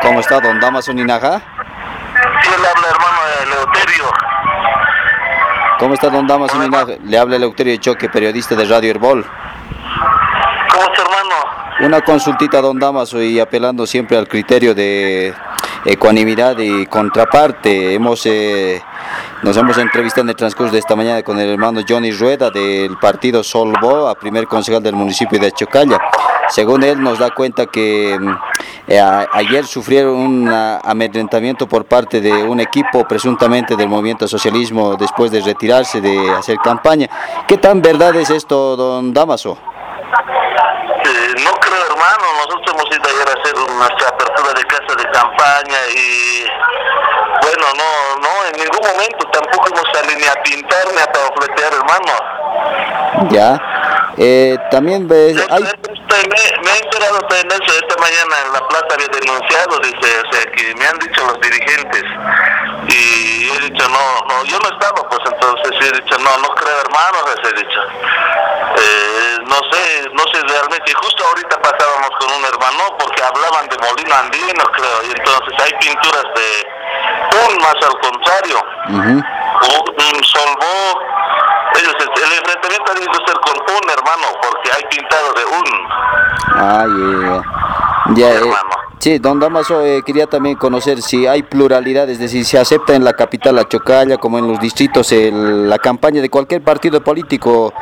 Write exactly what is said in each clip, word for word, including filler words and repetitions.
¿Cómo está, don Damaso Ninaja? Sí, le habla hermano Eleuterio. ¿Cómo está, don Damaso Ninaja? Le habla Eleuterio Choque, periodista de Radio Herbol. ¿Cómo está, hermano? Una consultita, don Damaso, y apelando siempre al criterio de ecuanimidad y contraparte. Hemos, eh, nos hemos entrevistado en el transcurso de esta mañana con el hermano Johnny Rueda del partido Solvo, a primer concejal del municipio de Chocalla. Según él, nos da cuenta que eh, a, ayer sufrieron un amedrentamiento por parte de un equipo presuntamente del movimiento socialismo después de retirarse de hacer campaña. ¿Qué tan verdad es esto, don Damaso? Eh, no creo, hermano. Nosotros hemos ido ayer a hacer nuestra apertura de casa de campaña y bueno, no, no, en ningún momento tampoco hemos salido ni a pintar ni a pamfletear, hermano. Ya. Eh, también ves, hay... me, me he enterado en eso esta mañana en la plaza, había denunciado, dice, o sea, que me han dicho los dirigentes y he dicho no, no, yo no estaba, pues entonces he dicho no, no creo, hermano, les he dicho. Eh, no sé, no sé realmente, y justo ahorita pasábamos con un hermano porque hablaban de molino andino, creo, y entonces hay pinturas de un más al contrario, uh-huh. un, un solvó. Ellos, el enfrentamiento ha debido ser con un hermano, porque hay pintado de un. Ah, yeah. Ya, hermano. Eh, sí, don Damaso, eh, quería también conocer si hay pluralidad, es decir, si se acepta en la capital, la Chocalla, como en los distritos, el, la campaña de cualquier partido político.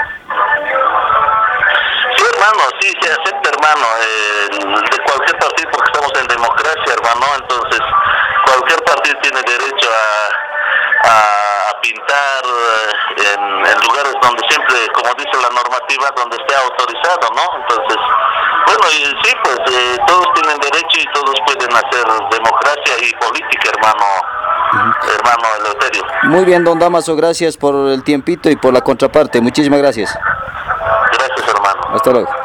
Sí, hermano, sí, se acepta, hermano, eh, de cualquier partido, porque estamos en democracia, hermano, entonces cualquier partido tiene derecho a, a pintar en, en lugares donde siempre, como dice la normativa, donde esté autorizado, ¿no? Entonces, bueno, y sí, pues eh, todos tienen derecho y todos pueden hacer democracia y política, hermano, uh-huh. hermano Eleuterio. Muy bien, don Damaso, gracias por el tiempito y por la contraparte. Muchísimas gracias. Gracias, hermano. Hasta luego.